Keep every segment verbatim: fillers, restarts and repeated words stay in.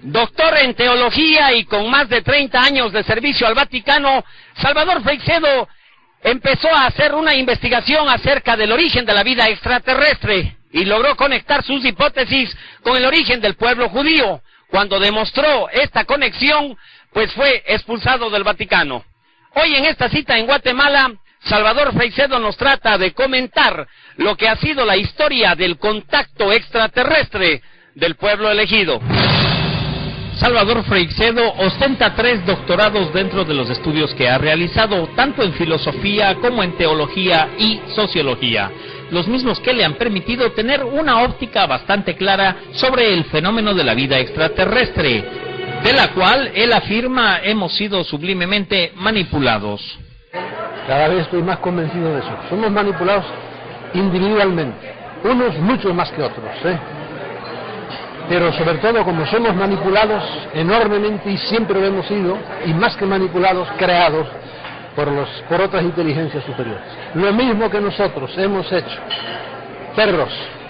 Doctor en teología y con más de treinta años de servicio al Vaticano, Salvador Freixedo empezó a hacer una investigación acerca del origen de la vida extraterrestre y logró conectar sus hipótesis con el origen del pueblo judío. Cuando demostró esta conexión, pues fue expulsado del Vaticano. Hoy en esta cita en Guatemala, Salvador Freixedo nos trata de comentar lo que ha sido la historia del contacto extraterrestre del pueblo elegido. Salvador Freixedo ostenta tres doctorados dentro de los estudios que ha realizado, tanto en filosofía como en teología y sociología, los mismos que le han permitido tener una óptica bastante clara sobre el fenómeno de la vida extraterrestre, de la cual él afirma hemos sido sublimemente manipulados. Cada vez estoy más convencido de eso. Somos manipulados individualmente, unos mucho más que otros, ¿eh? Pero sobre todo, como somos manipulados enormemente y siempre lo hemos sido, y más que manipulados, creados por, los, por otras inteligencias superiores. Lo mismo que nosotros hemos hecho perros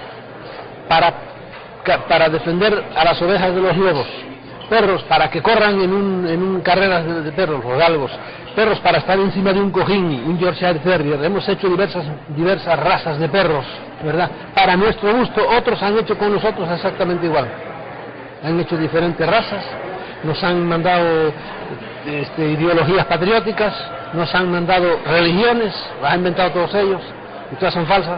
para, para defender a las ovejas de los lobos, perros para que corran en un, en un carreras de, de perros, los galgos, perros para estar encima de un cojín, un Yorkshire Terrier. Hemos hecho diversas, diversas razas de perros, ¿verdad? Para nuestro gusto. Otros han hecho con nosotros exactamente igual. Han hecho diferentes razas, nos han mandado este, ideologías patrióticas, nos han mandado religiones, las han inventado todos ellos, y todas son falsas,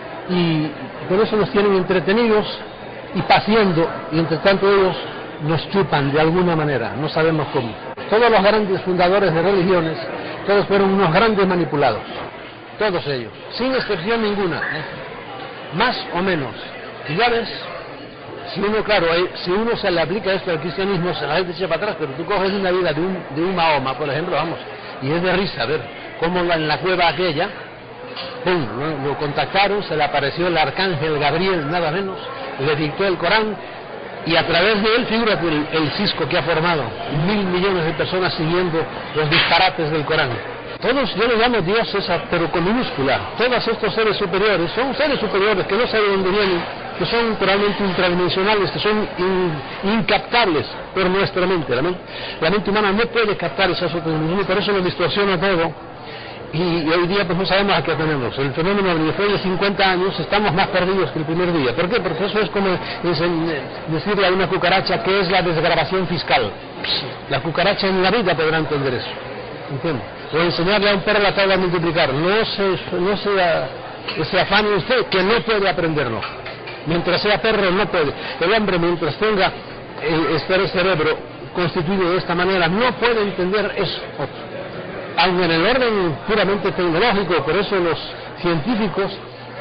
y por eso nos tienen entretenidos y paciendo, y entre tanto ellos nos chupan de alguna manera, no sabemos cómo. Todos los grandes fundadores de religiones, todos fueron unos grandes manipulados, todos ellos, sin excepción ninguna, ¿eh? Más o menos. Y ya ves, si uno, claro, si uno se le aplica esto al cristianismo, se la gente echa para atrás, pero tú coges una vida de un, de un Mahoma, por ejemplo, vamos, y es de risa ver cómo en la cueva aquella, pum, lo, lo contactaron, se le apareció el arcángel Gabriel, nada menos, le dictó el Corán, y a través de él, figúrate el, el cisco que ha formado, mil millones de personas siguiendo los disparates del Corán. Todos, yo les llamo dioses, pero con minúscula. Todos estos seres superiores son seres superiores que no sé de dónde vienen, que son realmente intradimensionales, que son in, incaptables por nuestra mente. La, mente. la mente humana no puede captar esas otras dimensiones, por eso lo distorsiona todo. Y, y hoy día pues no sabemos a qué atenernos. El fenómeno después de cincuenta años estamos más perdidos que el primer día. ¿Por qué? Porque eso es como decirle a una cucaracha que es la desgravación fiscal. La cucaracha en la vida podrá entender eso. ¿Entiende? O enseñarle a un perro la tabla a multiplicar. No se, no se, se afane usted, que no puede aprenderlo. Mientras sea perro no puede. El hombre, mientras tenga el, este cerebro constituido de esta manera, no puede entender eso. Aunque en el orden puramente tecnológico, por eso los científicos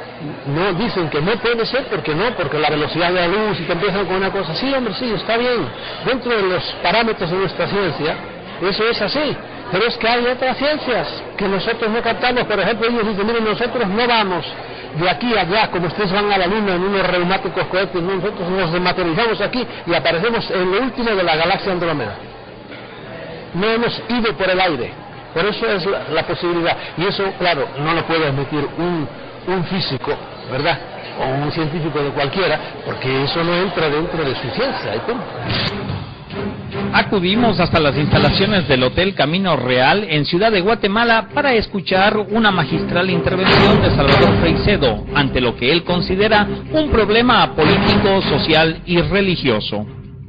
no dicen que no puede ser, porque no, porque la velocidad de la luz, y que empiezan con una cosa, sí, hombre, sí, está bien, dentro de los parámetros de nuestra ciencia, eso es así, pero es que hay otras ciencias que nosotros no captamos. Por ejemplo, ellos dicen, miren, nosotros no vamos de aquí a allá, como ustedes van a la luna en unos reumáticos cohetes, nosotros nos desmaterializamos aquí y aparecemos en lo último de la galaxia Andrómeda. No hemos ido por el aire. Por eso es la, la posibilidad, y eso, claro, no lo puede admitir un, un físico, ¿verdad? O un científico de cualquiera, porque eso no entra dentro de su ciencia. ¿Y cómo? Acudimos hasta las instalaciones del Hotel Camino Real en Ciudad de Guatemala para escuchar una magistral intervención de Salvador Freixedo ante lo que él considera un problema político, social y religioso.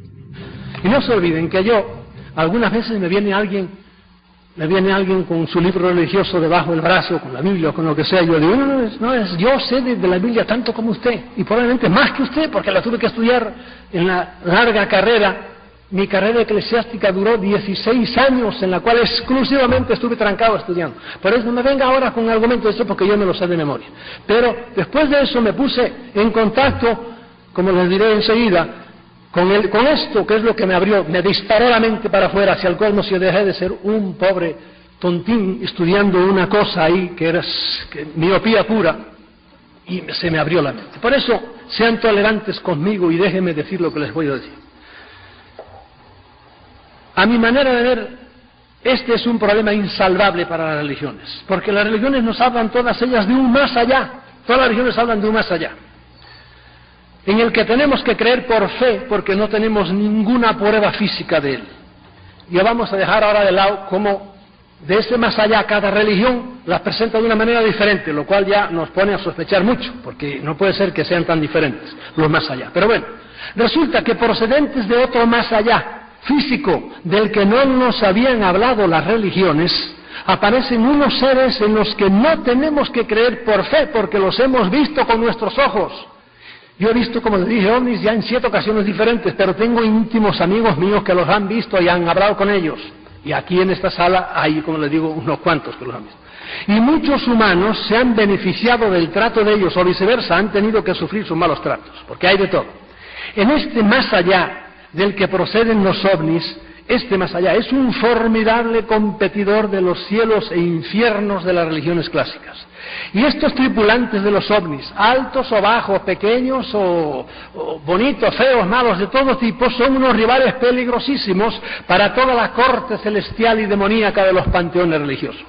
Y no se olviden que yo, algunas veces me viene alguien Me viene alguien con su libro religioso debajo del brazo, con la Biblia o con lo que sea. Yo digo, no, no es, no es, yo sé de, de la Biblia tanto como usted, y probablemente más que usted, porque la tuve que estudiar en la larga carrera. Mi carrera eclesiástica duró dieciséis años, en la cual exclusivamente estuve trancado estudiando. Por eso no me venga ahora con argumentos de eso, porque yo me lo sé de memoria. Pero después de eso me puse en contacto, como les diré enseguida, Con, el, con esto, que es lo que me abrió, me disparó la mente para afuera hacia el cosmos, y dejé de ser un pobre tontín estudiando una cosa ahí que era que, miopía pura, y se me abrió la mente. Por eso, sean tolerantes conmigo y déjenme decir lo que les voy a decir. A mi manera de ver, este es un problema insalvable para las religiones, porque las religiones nos hablan todas ellas de un más allá, todas las religiones hablan de un más allá. en el que tenemos que creer por fe porque no tenemos ninguna prueba física de él. Y vamos a dejar ahora de lado cómo de ese más allá cada religión las presenta de una manera diferente, lo cual ya nos pone a sospechar mucho, porque no puede ser que sean tan diferentes los más allá. Pero bueno, resulta que procedentes de otro más allá, físico, del que no nos habían hablado las religiones, aparecen unos seres en los que no tenemos que creer por fe, porque los hemos visto con nuestros ojos. Yo he visto, como les dije, ovnis ya en siete ocasiones diferentes, pero tengo íntimos amigos míos que los han visto y han hablado con ellos. Y aquí en esta sala hay, como les digo, unos cuantos que los han visto. Y muchos humanos se han beneficiado del trato de ellos, o viceversa, han tenido que sufrir sus malos tratos, porque hay de todo. En este más allá del que proceden los ovnis, este más allá es un formidable competidor de los cielos e infiernos de las religiones clásicas. Y estos tripulantes de los ovnis, altos o bajos, pequeños o, o bonitos, feos, malos, de todo tipo, son unos rivales peligrosísimos para toda la corte celestial y demoníaca de los panteones religiosos.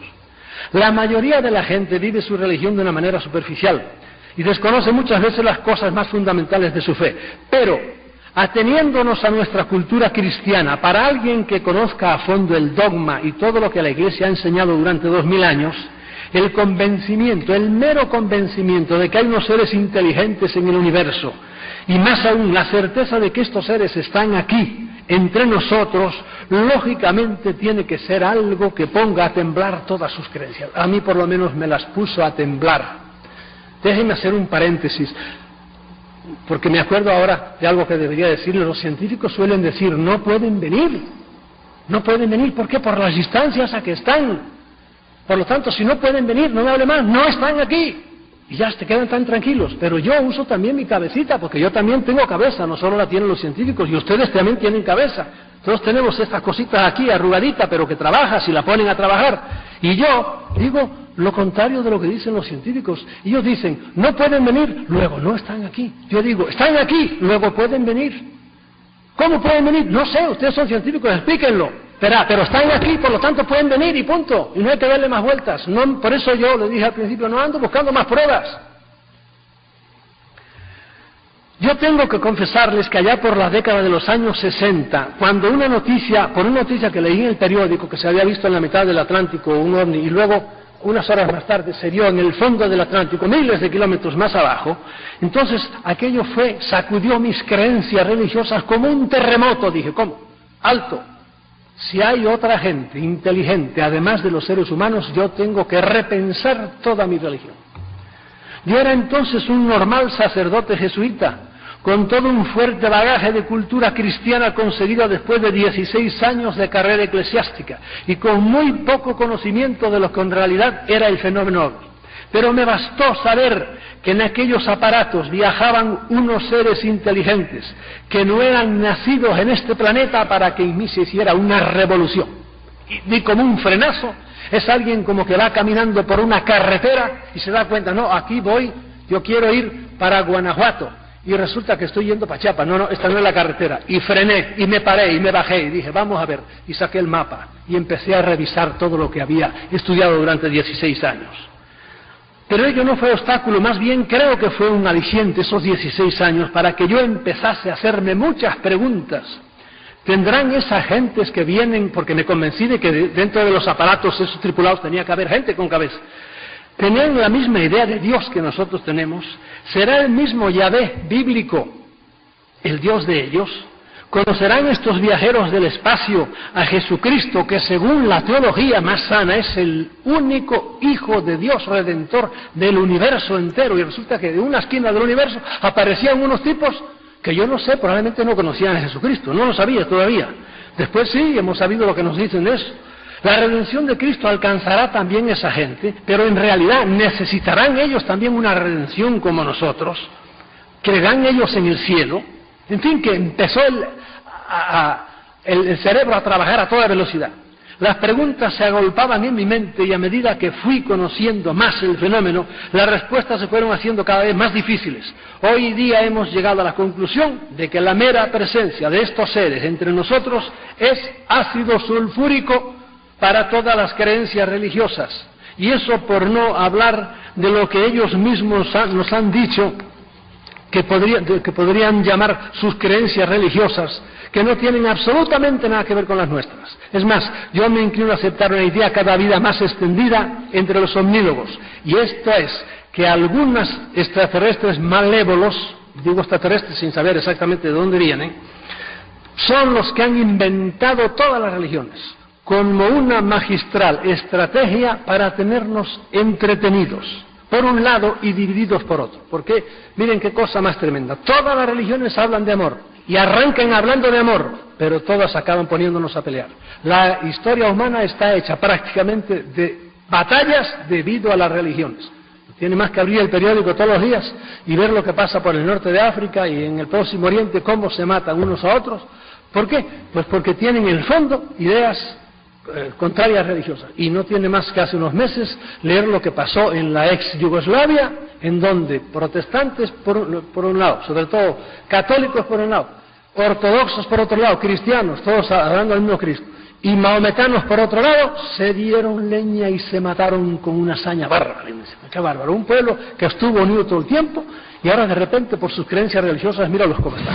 La mayoría de la gente vive su religión de una manera superficial y desconoce muchas veces las cosas más fundamentales de su fe. Pero, ateniéndonos a nuestra cultura cristiana, para alguien que conozca a fondo el dogma y todo lo que la Iglesia ha enseñado durante dos mil años, el convencimiento, el mero convencimiento de que hay unos seres inteligentes en el universo, y más aún la certeza de que estos seres están aquí, entre nosotros, lógicamente tiene que ser algo que ponga a temblar todas sus creencias. A mí por lo menos me las puso a temblar. Déjenme hacer un paréntesis, porque me acuerdo ahora de algo que debería decirles. Los científicos suelen decir, no pueden venir, no pueden venir, ¿por qué? Por las distancias a que están. Por lo tanto, si no pueden venir, no me hable más, no están aquí. Y ya se quedan tan tranquilos. Pero yo uso también mi cabecita, porque yo también tengo cabeza, no solo la tienen los científicos, y ustedes también tienen cabeza. Todos tenemos estas cositas aquí, arrugadita, pero que trabaja si la ponen a trabajar. Y yo digo lo contrario de lo que dicen los científicos. Ellos dicen, no pueden venir, luego no están aquí. Yo digo, están aquí, luego pueden venir. ¿Cómo pueden venir? No sé, ustedes son científicos, explíquenlo. Pero, pero están aquí, por lo tanto pueden venir y punto. Y no hay que darle más vueltas. No, por eso yo le dije al principio, no ando buscando más pruebas. Yo tengo que confesarles que allá por la década de los años sesenta, cuando una noticia, por una noticia que leí en el periódico, que se había visto en la mitad del Atlántico un ovni, y luego unas horas más tarde se vio en el fondo del Atlántico, miles de kilómetros más abajo, entonces aquello fue, sacudió mis creencias religiosas como un terremoto. Dije, ¿cómo? Alto. Si hay otra gente inteligente, además de los seres humanos, yo tengo que repensar toda mi religión. Yo era entonces un normal sacerdote jesuita, con todo un fuerte bagaje de cultura cristiana conseguido después de dieciséis años de carrera eclesiástica, y con muy poco conocimiento de lo que en realidad era el fenómeno ovni. Pero me bastó saber que en aquellos aparatos viajaban unos seres inteligentes que no eran nacidos en este planeta para que en mí se hiciera una revolución. Y di como un frenazo, es alguien como que va caminando por una carretera y se da cuenta, no, aquí voy, yo quiero ir para Guanajuato, y resulta que estoy yendo para Chiapas. No, no, esta no es la carretera. Y frené, y me paré, y me bajé, y dije, vamos a ver, y saqué el mapa, y empecé a revisar todo lo que había estudiado durante dieciséis años. Pero ello no fue obstáculo, más bien creo que fue un aliciente esos dieciséis años para que yo empezase a hacerme muchas preguntas. ¿Tendrán esas gentes que vienen, porque me convencí de que dentro de los aparatos esos tripulados tenía que haber gente con cabeza? ¿Tenían la misma idea de Dios que nosotros tenemos? ¿Será el mismo Yahvé bíblico el Dios de ellos? ¿Conocerán estos viajeros del espacio a Jesucristo, que según la teología más sana es el único Hijo de Dios Redentor del universo entero? Y resulta que de una esquina del universo aparecían unos tipos que yo no sé, probablemente no conocían a Jesucristo, no lo sabía todavía. Después sí, hemos sabido lo que nos dicen de eso. La redención de Cristo alcanzará también esa gente, pero en realidad necesitarán ellos también una redención como nosotros. ¿Creerán ellos en el cielo? En fin, que empezó el, a, a, el, el cerebro a trabajar a toda velocidad. Las preguntas se agolpaban en mi mente y a medida que fui conociendo más el fenómeno, las respuestas se fueron haciendo cada vez más difíciles. Hoy día hemos llegado a la conclusión de que la mera presencia de estos seres entre nosotros es ácido sulfúrico para todas las creencias religiosas. Y eso por no hablar de lo que ellos mismos han, nos han dicho que podrían, que podrían llamar sus creencias religiosas, que no tienen absolutamente nada que ver con las nuestras. Es más, yo me inclino a aceptar una idea cada día más extendida entre los omnívogos, y esta es que algunos extraterrestres malévolos, digo extraterrestres sin saber exactamente de dónde vienen, son los que han inventado todas las religiones como una magistral estrategia para tenernos entretenidos por un lado y divididos por otro. Porque miren qué cosa más tremenda, todas las religiones hablan de amor y arrancan hablando de amor, pero todas acaban poniéndonos a pelear. La historia humana está hecha prácticamente de batallas debido a las religiones. Tiene más que abrir el periódico todos los días y ver lo que pasa por el norte de África y en el Próximo Oriente, cómo se matan unos a otros. ¿Por qué? Pues porque tienen en el fondo ideas eh, contrarias religiosas. Y no tiene más que hace unos meses leer lo que pasó en la ex Yugoslavia, en donde protestantes por, por un lado, sobre todo católicos por un lado, ortodoxos por otro lado, cristianos, todos hablando del mismo Cristo, y maometanos por otro lado, se dieron leña y se mataron con una hazaña bárbara. ¡Qué bárbaro! Un pueblo que estuvo unido todo el tiempo y ahora de repente por sus creencias religiosas, míralos cómo están.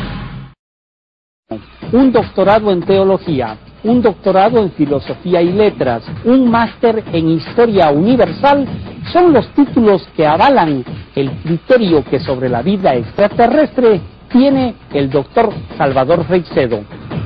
Un doctorado en teología, un doctorado en filosofía y letras, un máster en historia universal son los títulos que avalan el criterio que sobre la vida extraterrestre tiene el doctor Salvador Freixedo.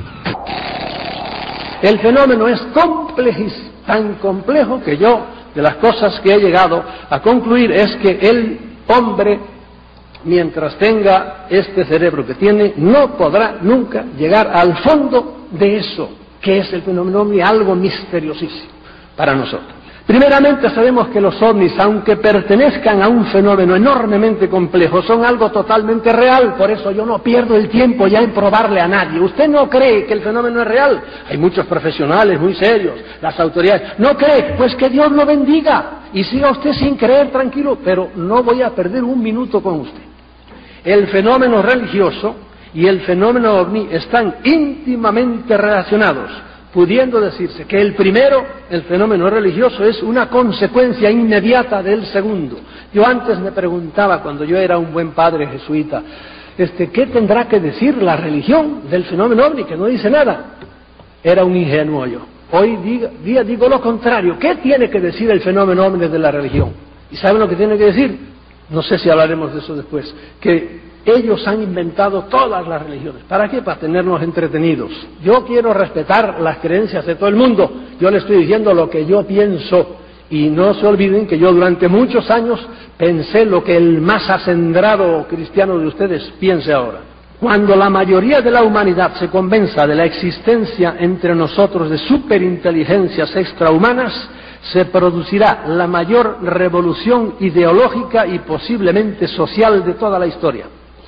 El fenómeno es complejísimo, tan complejo que yo, de las cosas que he llegado a concluir, es que el hombre, mientras tenga este cerebro que tiene, no podrá nunca llegar al fondo de eso, que es el fenómeno ovni, algo misteriosísimo para nosotros. Primeramente sabemos que los ovnis, aunque pertenezcan a un fenómeno enormemente complejo, son algo totalmente real, por eso yo no pierdo el tiempo ya en probarle a nadie. ¿Usted no cree que el fenómeno es real? Hay muchos profesionales muy serios, las autoridades. ¿No cree? Pues que Dios lo bendiga y siga usted sin creer, tranquilo, pero no voy a perder un minuto con usted. El fenómeno religioso y el fenómeno ovni están íntimamente relacionados, pudiendo decirse que el primero, el fenómeno religioso, es una consecuencia inmediata del segundo. Yo antes me preguntaba, cuando yo era un buen padre jesuita, este, ¿qué tendrá que decir la religión del fenómeno ovni? Que no dice nada. Era un ingenuo yo. Hoy día, día digo lo contrario. ¿Qué tiene que decir el fenómeno ovni de la religión? ¿Y saben lo que tiene que decir? No sé si hablaremos de eso después. Que ellos han inventado todas las religiones. ¿Para qué? Para tenernos entretenidos. Yo quiero respetar las creencias de todo el mundo. Yo le estoy diciendo lo que yo pienso. Y no se olviden que yo durante muchos años pensé lo que el más acendrado cristiano de ustedes piense ahora. Cuando la mayoría de la humanidad se convenza de la existencia entre nosotros de superinteligencias extrahumanas, se producirá la mayor revolución ideológica y posiblemente social de toda la historia.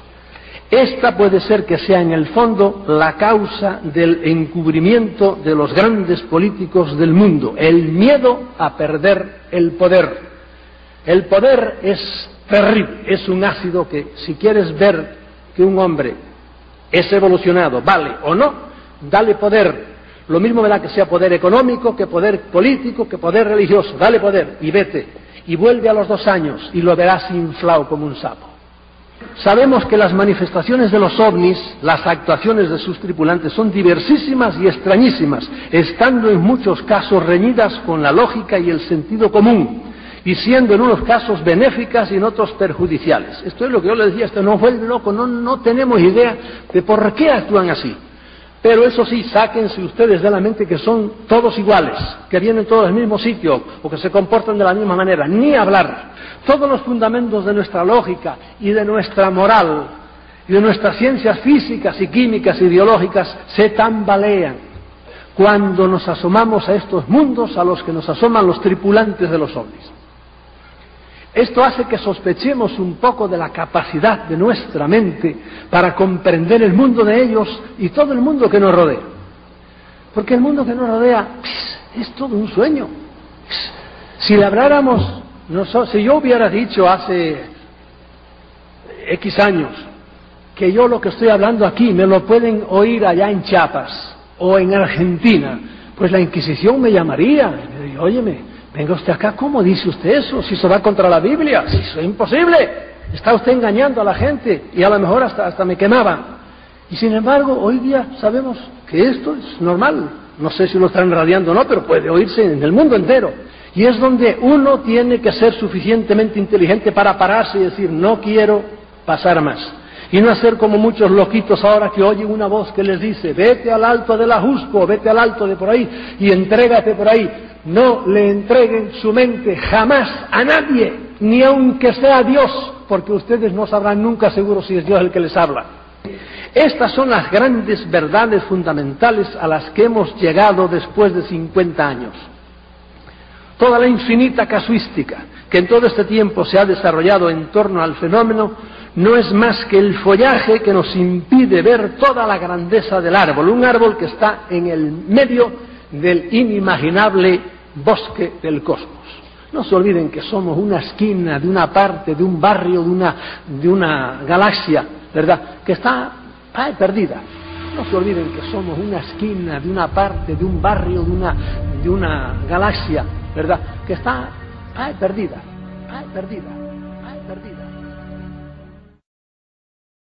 Esta puede ser que sea en el fondo la causa del encubrimiento de los grandes políticos del mundo, el miedo a perder el poder. El poder es terrible, es un ácido que si quieres ver que un hombre es evolucionado, vale o no, dale poder. Lo mismo me da que sea poder económico, que poder político, que poder religioso, dale poder y vete. Y vuelve a los dos años y lo verás inflado como un sapo. Sabemos que las manifestaciones de los ovnis, las actuaciones de sus tripulantes son diversísimas y extrañísimas, estando en muchos casos reñidas con la lógica y el sentido común, y siendo en unos casos benéficas y en otros perjudiciales. Esto es lo que yo le decía, esto no vuelve loco, no, no tenemos idea de por qué actúan así. Pero eso sí, sáquense ustedes de la mente que son todos iguales, que vienen todos del mismo sitio o que se comportan de la misma manera, ni hablar. Todos los fundamentos de nuestra lógica y de nuestra moral y de nuestras ciencias físicas y químicas y biológicas se tambalean cuando nos asomamos a estos mundos a los que nos asoman los tripulantes de los ovnis. Esto hace que sospechemos un poco de la capacidad de nuestra mente para comprender el mundo de ellos y todo el mundo que nos rodea. Porque el mundo que nos rodea es todo un sueño. Si le habláramos, no so, si yo hubiera dicho hace X años que yo lo que estoy hablando aquí me lo pueden oír allá en Chiapas o en Argentina, pues la Inquisición me llamaría y me diría, óyeme, venga usted acá, ¿cómo dice usted eso? Si eso va contra la Biblia, si eso es imposible. está usted engañando a la gente, y a lo mejor hasta, hasta me quemaba. Y sin embargo, hoy día sabemos que esto es normal. No sé si lo están radiando o no, pero puede oírse en el mundo entero. Y es donde uno tiene que ser suficientemente inteligente para pararse y decir, no quiero pasar más. Y no hacer como muchos loquitos ahora que oyen una voz que les dice, vete al alto del Ajusco, vete al alto de por ahí y entrégate por ahí. No le entreguen su mente jamás a nadie, ni aunque sea Dios, porque ustedes no sabrán nunca seguro si es Dios el que les habla. Estas son las grandes verdades fundamentales a las que hemos llegado después de cincuenta años. Toda la infinita casuística que en todo este tiempo se ha desarrollado en torno al fenómeno no es más que el follaje que nos impide ver toda la grandeza del árbol, un árbol que está en el medio del inimaginable bosque del cosmos. No se olviden que somos una esquina de una parte, de un barrio, de una, de una galaxia, ¿verdad?, que está ay, perdida. No se olviden que somos una esquina de una parte, de un barrio, de una, de una galaxia, ¿verdad?, que está ay, perdida, ay, perdida, ay, perdida.